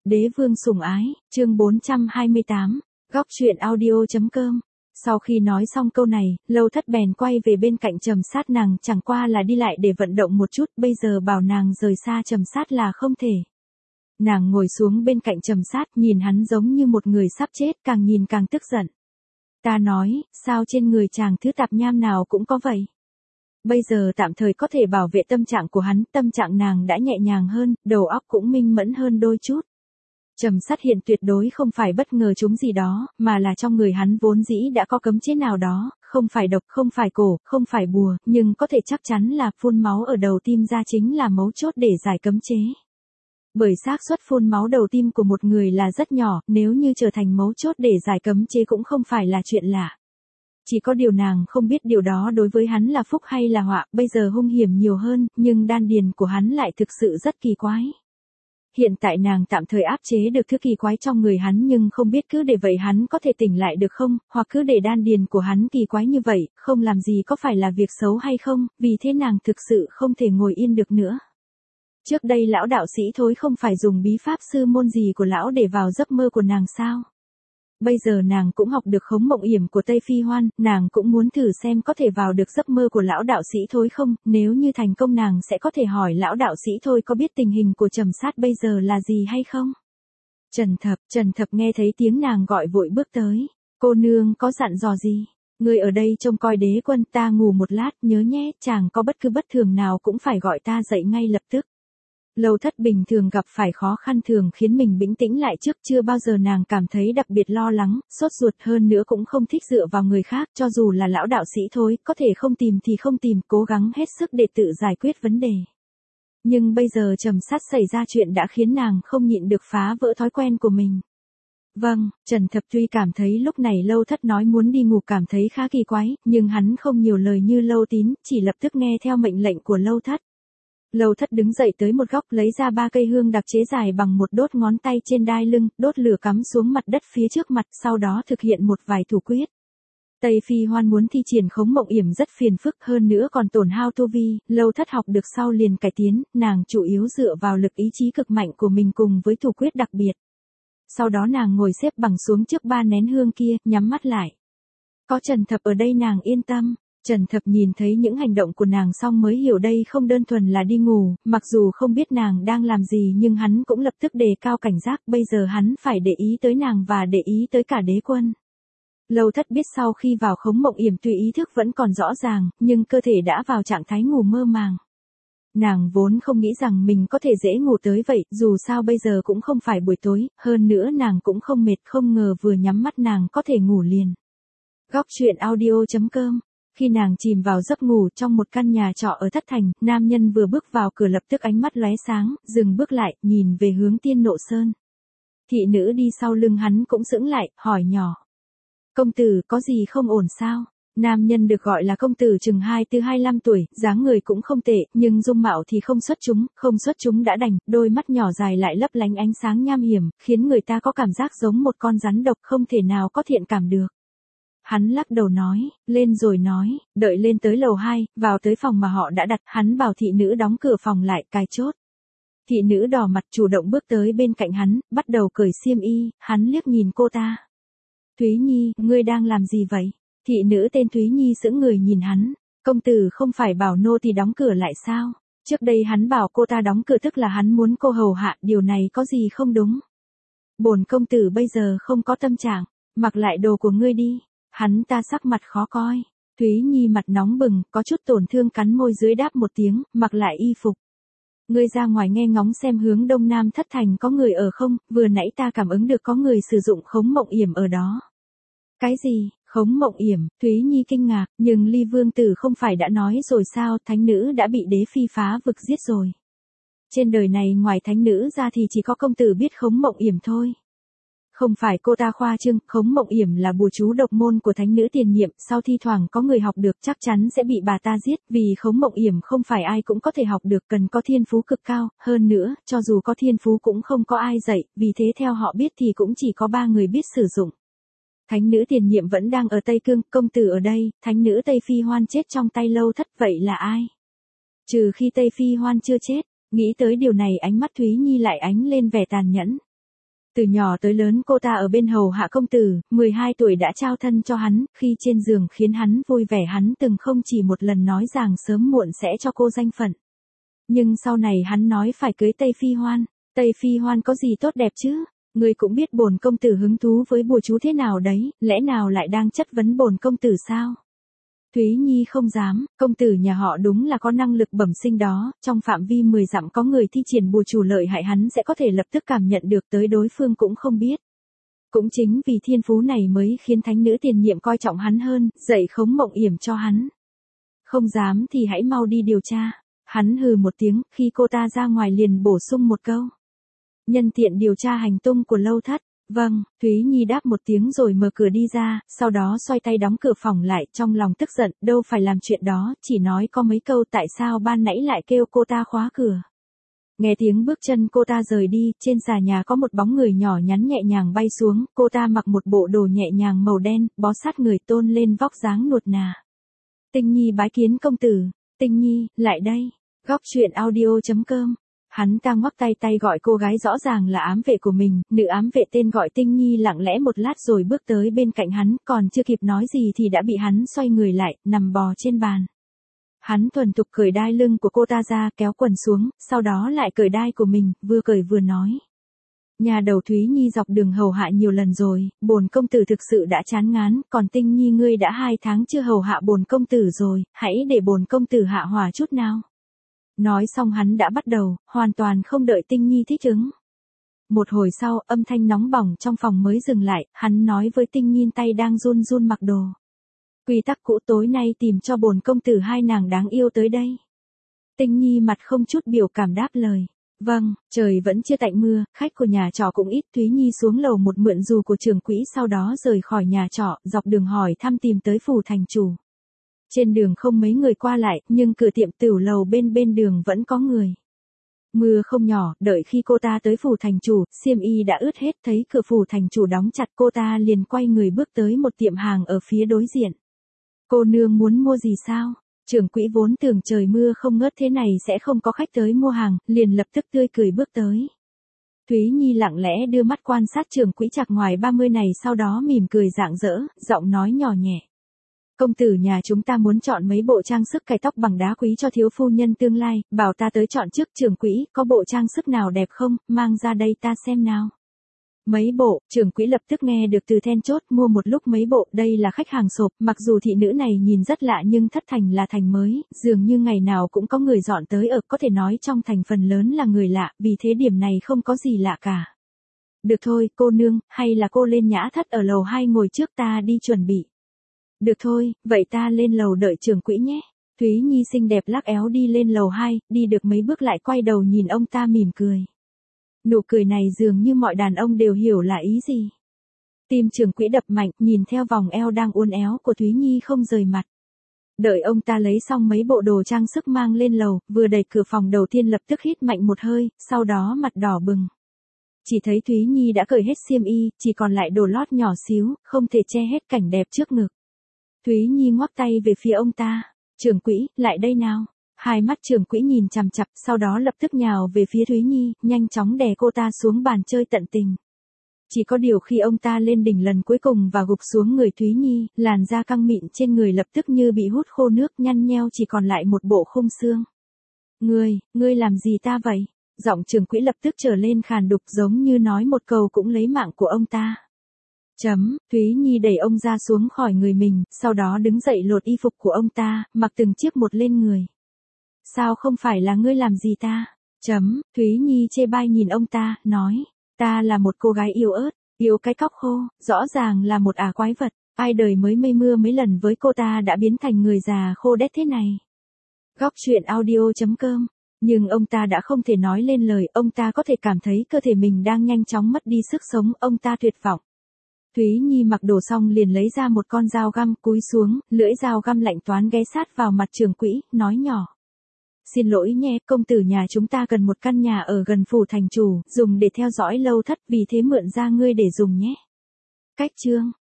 Đế vương sủng ái, chương 428, góc truyện audio.com. Sau khi nói xong câu này, Lâu Thất bèn quay về bên cạnh Trầm Sát, nàng chẳng qua là đi lại để vận động một chút, bây giờ bảo nàng rời xa Trầm Sát là không thể. Nàng ngồi xuống bên cạnh Trầm Sát, nhìn hắn giống như một người sắp chết, càng nhìn càng tức giận. Ta nói, sao trên người chàng thứ tạp nham nào cũng có vậy? Bây giờ tạm thời có thể bảo vệ tâm trạng của hắn, tâm trạng nàng đã nhẹ nhàng hơn, đầu óc cũng minh mẫn hơn đôi chút. Trầm Sát hiện tuyệt đối không phải bất ngờ chúng gì đó, mà là trong người hắn vốn dĩ đã có cấm chế nào đó, không phải độc, không phải cổ, không phải bùa, nhưng có thể chắc chắn là phun máu ở đầu tim ra chính là mấu chốt để giải cấm chế. Bởi xác suất phun máu đầu tim của một người là rất nhỏ, nếu như trở thành mấu chốt để giải cấm chế cũng không phải là chuyện lạ. Chỉ có điều nàng không biết điều đó đối với hắn là phúc hay là họa, bây giờ hung hiểm nhiều hơn, nhưng đan điền của hắn lại thực sự rất kỳ quái. Hiện tại nàng tạm thời áp chế được thứ kỳ quái trong người hắn, nhưng không biết cứ để vậy hắn có thể tỉnh lại được không, hoặc cứ để đan điền của hắn kỳ quái như vậy, không làm gì có phải là việc xấu hay không, vì thế nàng thực sự không thể ngồi yên được nữa. Trước đây lão đạo sĩ Thối không phải dùng bí pháp sư môn gì của lão để vào giấc mơ của nàng sao? Bây giờ nàng cũng học được khống mộng yểm của Tây Phi Hoan, nàng cũng muốn thử xem có thể vào được giấc mơ của lão đạo sĩ Thối không, nếu như thành công nàng sẽ có thể hỏi lão đạo sĩ Thôi có biết tình hình của Trầm Sát bây giờ là gì hay không. Trần Thập nghe thấy tiếng nàng gọi vội bước tới. Cô nương có dặn dò gì? Người ở đây trông coi đế quân, ta ngủ một lát, nhớ nhé, chàng có bất cứ bất thường nào cũng phải gọi ta dậy ngay lập tức. Lâu Thất bình thường gặp phải khó khăn thường khiến mình bình tĩnh lại, trước chưa bao giờ nàng cảm thấy đặc biệt lo lắng, sốt ruột, hơn nữa cũng không thích dựa vào người khác, cho dù là lão đạo sĩ Thối, có thể không tìm thì không tìm, cố gắng hết sức để tự giải quyết vấn đề. Nhưng bây giờ Trầm Sát xảy ra chuyện đã khiến nàng không nhịn được phá vỡ thói quen của mình. Vâng, Trần Thập tuy cảm thấy lúc này Lâu Thất nói muốn đi ngủ cảm thấy khá kỳ quái, nhưng hắn không nhiều lời như Lâu Tín, chỉ lập tức nghe theo mệnh lệnh của Lâu Thất. Lâu Thất đứng dậy tới một góc, lấy ra 3 cây hương đặc chế dài bằng một đốt ngón tay trên đai lưng, đốt lửa cắm xuống mặt đất phía trước mặt, sau đó thực hiện một vài thủ quyết. Tây Phi Hoan muốn thi triển khống mộng yểm rất phiền phức, hơn nữa còn tổn hao tu vi, Lâu Thất học được sau liền cải tiến, nàng chủ yếu dựa vào lực ý chí cực mạnh của mình cùng với thủ quyết đặc biệt. Sau đó nàng ngồi xếp bằng xuống trước 3 nén hương kia, nhắm mắt lại. Có Trần Thập ở đây nàng yên tâm. Trần Thập nhìn thấy những hành động của nàng xong mới hiểu đây không đơn thuần là đi ngủ, mặc dù không biết nàng đang làm gì nhưng hắn cũng lập tức đề cao cảnh giác, bây giờ hắn phải để ý tới nàng và để ý tới cả đế quân. Lâu Thất biết sau khi vào khống mộng yểm tuy ý thức vẫn còn rõ ràng, nhưng cơ thể đã vào trạng thái ngủ mơ màng. Nàng vốn không nghĩ rằng mình có thể dễ ngủ tới vậy, dù sao bây giờ cũng không phải buổi tối, hơn nữa nàng cũng không mệt, không ngờ vừa nhắm mắt nàng có thể ngủ liền. Góc truyện audio.com. Khi nàng chìm vào giấc ngủ trong một căn nhà trọ ở Thất Thành, nam nhân vừa bước vào cửa lập tức ánh mắt lóe sáng, dừng bước lại, nhìn về hướng Tiên Nộ Sơn. Thị nữ đi sau lưng hắn cũng sững lại, hỏi nhỏ. Công tử, có gì không ổn sao? Nam nhân được gọi là công tử chừng 24-25 tuổi, dáng người cũng không tệ, nhưng dung mạo thì không xuất chúng đã đành, đôi mắt nhỏ dài lại lấp lánh ánh sáng nham hiểm, khiến người ta có cảm giác giống một con rắn độc, không thể nào có thiện cảm được. Hắn lắc đầu nói, lên rồi nói, đợi lên tới lầu 2, vào tới phòng mà họ đã đặt, hắn bảo thị nữ đóng cửa phòng lại, cài chốt. Thị nữ đỏ mặt chủ động bước tới bên cạnh hắn, bắt đầu cởi xiêm y, hắn liếc nhìn cô ta. Thúy Nhi, ngươi đang làm gì vậy? Thị nữ tên Thúy Nhi sững người nhìn hắn, công tử không phải bảo nô thì đóng cửa lại sao? Trước đây hắn bảo cô ta đóng cửa tức là hắn muốn cô hầu hạ, điều này có gì không đúng? Bổn công tử bây giờ không có tâm trạng, mặc lại đồ của ngươi đi. Hắn ta sắc mặt khó coi. Thúy Nhi mặt nóng bừng, có chút tổn thương cắn môi dưới đáp một tiếng, mặc lại y phục. Ngươi ra ngoài nghe ngóng xem hướng đông nam Thất Thành có người ở không, vừa nãy ta cảm ứng được có người sử dụng khống mộng yểm ở đó. Cái gì, khống mộng yểm? Thúy Nhi kinh ngạc, nhưng Ly Vương Tử không phải đã nói rồi sao, thánh nữ đã bị đế phi phá vực giết rồi. Trên đời này ngoài thánh nữ ra thì chỉ có công tử biết khống mộng yểm thôi. Không phải cô ta khoa trương, khống mộng yểm là bùa chú độc môn của thánh nữ tiền nhiệm, sau thi thoảng có người học được chắc chắn sẽ bị bà ta giết, vì khống mộng yểm không phải ai cũng có thể học được, cần có thiên phú cực cao, hơn nữa, cho dù có thiên phú cũng không có ai dạy, vì thế theo họ biết thì cũng chỉ có 3 người biết sử dụng. Thánh nữ tiền nhiệm vẫn đang ở Tây Cương, công tử ở đây, thánh nữ Tây Phi Hoan chết trong tay Lâu Thất, vậy là ai? Trừ khi Tây Phi Hoan chưa chết, nghĩ tới điều này ánh mắt Thúy Nhi lại ánh lên vẻ tàn nhẫn. Từ nhỏ tới lớn cô ta ở bên hầu hạ công tử, 12 tuổi đã trao thân cho hắn, khi trên giường khiến hắn vui vẻ hắn từng không chỉ một lần nói rằng sớm muộn sẽ cho cô danh phận. Nhưng sau này hắn nói phải cưới Tây Phi Hoan. Tây Phi Hoan có gì tốt đẹp chứ? Ngươi cũng biết bổn công tử hứng thú với bùa chú thế nào đấy, lẽ nào lại đang chất vấn bổn công tử sao? Thúy Nhi không dám, công tử nhà họ đúng là có năng lực bẩm sinh đó, trong phạm vi 10 dặm có người thi triển bùa chủ lợi hại hắn sẽ có thể lập tức cảm nhận được tới đối phương cũng không biết. Cũng chính vì thiên phú này mới khiến thánh nữ tiền nhiệm coi trọng hắn hơn, dạy khống mộng yểm cho hắn. Không dám thì hãy mau đi điều tra. Hắn hừ một tiếng, khi cô ta ra ngoài liền bổ sung một câu. Nhân tiện điều tra hành tung của Lâu Thất. Vâng, Thúy Nhi đáp một tiếng rồi mở cửa đi ra, sau đó xoay tay đóng cửa phòng lại, trong lòng tức giận, đâu phải làm chuyện đó, chỉ nói có mấy câu tại sao ban nãy lại kêu cô ta khóa cửa. Nghe tiếng bước chân cô ta rời đi, trên xà nhà có một bóng người nhỏ nhắn nhẹ nhàng bay xuống, cô ta mặc một bộ đồ nhẹ nhàng màu đen, bó sát người tôn lên vóc dáng nuột nà. Tinh Nhi bái kiến công tử. Tinh Nhi, lại đây. Góc truyện audio.com. Hắn ta ngoắc tay gọi cô gái rõ ràng là ám vệ của mình, nữ ám vệ tên gọi Tinh Nhi lặng lẽ một lát rồi bước tới bên cạnh hắn, còn chưa kịp nói gì thì đã bị hắn xoay người lại, nằm bò trên bàn. Hắn thuần thục cởi đai lưng của cô ta ra, kéo quần xuống, sau đó lại cởi đai của mình, vừa cởi vừa nói. Nhà đầu Thúy Nhi dọc đường hầu hạ nhiều lần rồi, bổn công tử thực sự đã chán ngán, còn Tinh Nhi ngươi đã 2 tháng chưa hầu hạ bổn công tử rồi, hãy để bổn công tử hạ hỏa chút nào. Nói xong hắn đã bắt đầu, hoàn toàn không đợi Tinh Nhi thích ứng. Một hồi sau, âm thanh nóng bỏng trong phòng mới dừng lại, hắn nói với Tinh Nhi tay đang run run mặc đồ. Quy tắc cũ tối nay tìm cho bổn công tử 2 nàng đáng yêu tới đây. Tinh Nhi mặt không chút biểu cảm đáp lời. Vâng, trời vẫn chưa tạnh mưa, khách của nhà trọ cũng ít, Thúy Nhi xuống lầu một mượn dù của trưởng quỹ sau đó rời khỏi nhà trọ, dọc đường hỏi thăm tìm tới phủ thành chủ. Trên đường không mấy người qua lại, nhưng cửa tiệm tửu lầu bên đường vẫn có người. Mưa không nhỏ, đợi khi cô ta tới phủ thành chủ, xiêm y đã ướt hết, thấy cửa phủ thành chủ đóng chặt cô ta liền quay người bước tới một tiệm hàng ở phía đối diện. Cô nương muốn mua gì sao? Trưởng quỹ vốn tưởng trời mưa không ngớt thế này sẽ không có khách tới mua hàng, liền lập tức tươi cười bước tới. Thúy Nhi lặng lẽ đưa mắt quan sát trưởng quỹ chạc ngoài 30 này sau đó mỉm cười rạng rỡ, giọng nói nhỏ nhẹ. Công tử nhà chúng ta muốn chọn mấy bộ trang sức cài tóc bằng đá quý cho thiếu phu nhân tương lai, bảo ta tới chọn trước trưởng quỹ, có bộ trang sức nào đẹp không, mang ra đây ta xem nào. Mấy bộ, trưởng quỹ lập tức nghe được từ then chốt mua một lúc mấy bộ, đây là khách hàng sộp, mặc dù thị nữ này nhìn rất lạ nhưng thất thành là thành mới, dường như ngày nào cũng có người dọn tới ở, có thể nói trong thành phần lớn là người lạ, vì thế điểm này không có gì lạ cả. Được thôi, cô nương, hay là cô lên nhã thất ở lầu 2 ngồi trước ta đi chuẩn bị. Được thôi, vậy ta lên lầu đợi trưởng quỹ nhé. Thúy Nhi xinh đẹp lắc éo đi lên lầu 2, đi được mấy bước lại quay đầu nhìn ông ta mỉm cười. Nụ cười này dường như mọi đàn ông đều hiểu là ý gì. Tim trưởng quỹ đập mạnh, nhìn theo vòng eo đang uốn éo của Thúy Nhi không rời mặt. Đợi ông ta lấy xong mấy bộ đồ trang sức mang lên lầu, vừa đẩy cửa phòng đầu tiên lập tức hít mạnh một hơi, sau đó mặt đỏ bừng. Chỉ thấy Thúy Nhi đã cởi hết xiêm y, chỉ còn lại đồ lót nhỏ xíu, không thể che hết cảnh đẹp trước ngực. Thúy Nhi ngoắc tay về phía ông ta. Trưởng quỹ, lại đây nào. Hai mắt trưởng quỹ nhìn chằm chằm, sau đó lập tức nhào về phía Thúy Nhi, nhanh chóng đè cô ta xuống bàn chơi tận tình. Chỉ có điều khi ông ta lên đỉnh lần cuối cùng và gục xuống người Thúy Nhi, làn da căng mịn trên người lập tức như bị hút khô nước, nhăn nheo chỉ còn lại một bộ khung xương. Ngươi làm gì ta vậy? Giọng trưởng quỹ lập tức trở lên khàn đục giống như nói một câu cũng lấy mạng của ông ta. Thúy Nhi đẩy ông ra xuống khỏi người mình, sau đó đứng dậy lột y phục của ông ta, mặc từng chiếc một lên người. Sao không phải là ngươi làm gì ta? Thúy Nhi chê bai nhìn ông ta, nói, ta là một cô gái yếu ớt, yếu cái cóc khô, rõ ràng là một quái vật, ai đời mới mây mưa mấy lần với cô ta đã biến thành người già khô đét thế này. Góc truyện audio.com. Nhưng ông ta đã không thể nói lên lời, ông ta có thể cảm thấy cơ thể mình đang nhanh chóng mất đi sức sống, ông ta tuyệt vọng. Thúy Nhi mặc đồ xong liền lấy ra một con dao găm, cúi xuống, lưỡi dao găm lạnh toán ghé sát vào mặt trưởng quỹ, nói nhỏ. Xin lỗi nhé, công tử nhà chúng ta cần một căn nhà ở gần phủ thành chủ, dùng để theo dõi Lâu Thất, vì thế mượn ra ngươi để dùng nhé. Cách chương.